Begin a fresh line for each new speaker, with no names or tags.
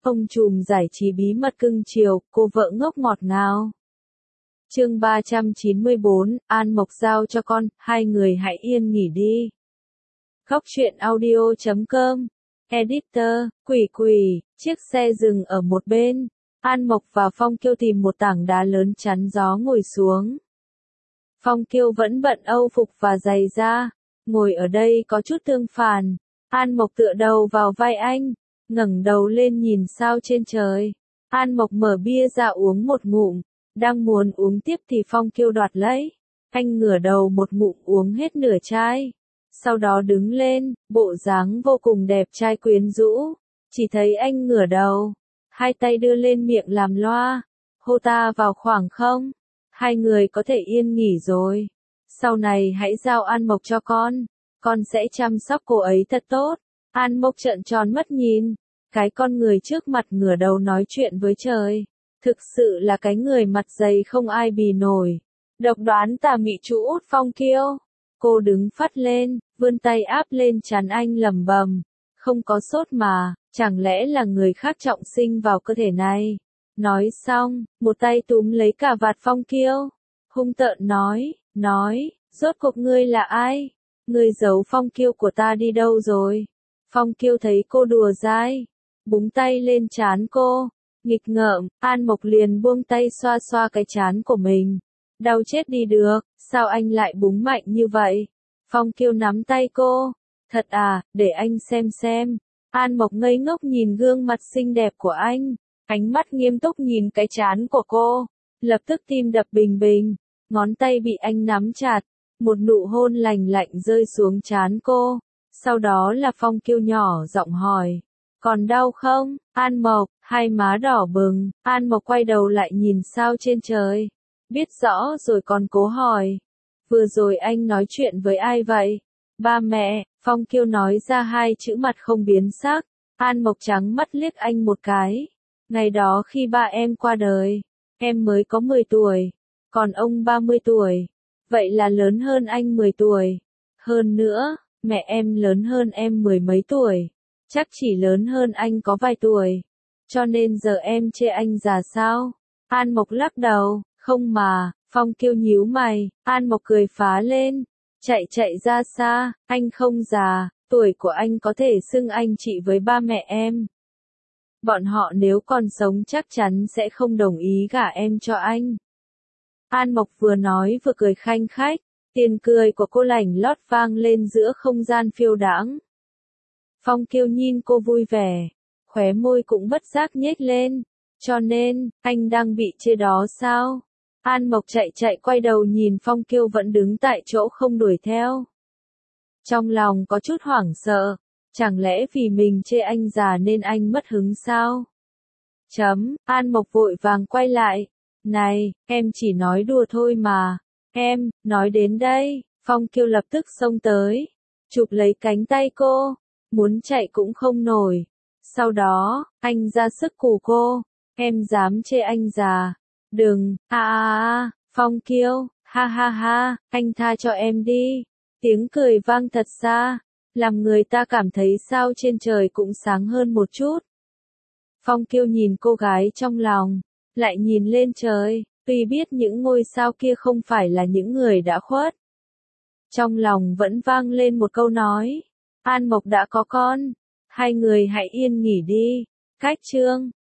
Ông trùm giải trí bí mật cưng chiều, cô vợ ngốc ngọt ngào. Chương 394, An Mộc giao cho con, hai người hãy yên nghỉ đi. Khóc chuyện audio.com. Editor, Quỷ, chiếc xe dừng ở một bên. An Mộc và Phong Kiêu tìm một tảng đá lớn chắn gió ngồi xuống. Phong Kiêu vẫn bận âu phục và giày da, ngồi ở đây có chút tương phản. An Mộc tựa đầu vào vai anh, ngẩng đầu lên nhìn sao trên trời. An Mộc mở bia ra uống một ngụm, đang muốn uống tiếp thì Phong Kiêu đoạt lấy. Anh ngửa đầu một ngụm uống hết nửa chai. Sau đó đứng lên, bộ dáng vô cùng đẹp trai quyến rũ. Chỉ thấy anh ngửa đầu, hai tay đưa lên miệng làm loa, hô ta vào khoảng không. Hai người có thể yên nghỉ rồi. Sau này hãy giao An Mộc cho con sẽ chăm sóc cô ấy thật tốt. An Mộc trợn tròn mắt nhìn, cái con người trước mặt ngửa đầu nói chuyện với trời. Thực sự là cái người mặt dày không ai bì nổi. Độc đoán tà mị chú út Phong Kiêu. Cô đứng phắt lên, vươn tay áp lên trán anh lẩm bẩm, không có sốt mà, chẳng lẽ là người khác trọng sinh vào cơ thể này. Nói xong, một tay túm lấy cà vạt Phong Kiêu, hung tợn nói, rốt cuộc ngươi là ai? Ngươi giấu Phong Kiêu của ta đi đâu rồi? Phong Kiêu thấy cô đùa dai, búng tay lên trán cô, nghịch ngợm. An Mộc liền buông tay xoa xoa cái trán của mình. Đau chết đi được, sao anh lại búng mạnh như vậy? Phong Kiêu nắm tay cô, thật à, để anh xem. An Mộc ngây ngốc nhìn gương mặt xinh đẹp của anh, ánh mắt nghiêm túc nhìn cái trán của cô, lập tức tim đập bình bình, ngón tay bị anh nắm chặt, một nụ hôn lành lạnh rơi xuống trán cô. Sau đó là Phong Kiêu nhỏ giọng hỏi, còn đau không? An Mộc, hai má đỏ bừng. An Mộc quay đầu lại nhìn sao trên trời, biết rõ rồi còn cố hỏi, vừa rồi anh nói chuyện với ai vậy? Ba mẹ. Phong Kiêu nói ra hai chữ mặt không biến sắc. An Mộc trắng mắt liếc anh một cái. Ngày đó khi ba em qua đời, em mới có 10 tuổi, còn ông 30 tuổi, vậy là lớn hơn anh 10 tuổi. Hơn nữa, mẹ em lớn hơn em mười mấy tuổi, chắc chỉ lớn hơn anh có vài tuổi, cho nên giờ em chê anh già sao? An Mộc lắc đầu, không mà. Phong Kiêu nhíu mày. An Mộc cười phá lên, chạy ra xa, anh không già, tuổi của anh có thể xưng anh chị với ba mẹ em. Bọn họ nếu còn sống chắc chắn sẽ không đồng ý gả em cho anh. An Mộc vừa nói vừa cười khanh khách, tiếng cười của cô lảnh lót vang lên giữa không gian phiêu đãng. Phong Kiêu nhìn cô vui vẻ, khóe môi cũng bất giác nhếch lên, cho nên, anh đang bị chê đó sao? An Mộc chạy quay đầu nhìn Phong Kiêu vẫn đứng tại chỗ không đuổi theo. Trong lòng có chút hoảng sợ, chẳng lẽ vì mình chê anh già nên anh mất hứng sao? An Mộc vội vàng quay lại, này, em chỉ nói đùa thôi mà. Em, nói đến đây, Phong Kiêu lập tức xông tới, chụp lấy cánh tay cô, muốn chạy cũng không nổi. Sau đó, anh ra sức cù cô, em dám chê anh già. Đừng, Phong Kiêu, ha, anh tha cho em đi. Tiếng cười vang thật xa, làm người ta cảm thấy sao trên trời cũng sáng hơn một chút. Phong Kiêu nhìn cô gái trong lòng, lại nhìn lên trời, tuy biết những ngôi sao kia không phải là những người đã khuất. Trong lòng vẫn vang lên một câu nói, An Mộc đã có con, hai người hãy yên nghỉ đi. Cách chương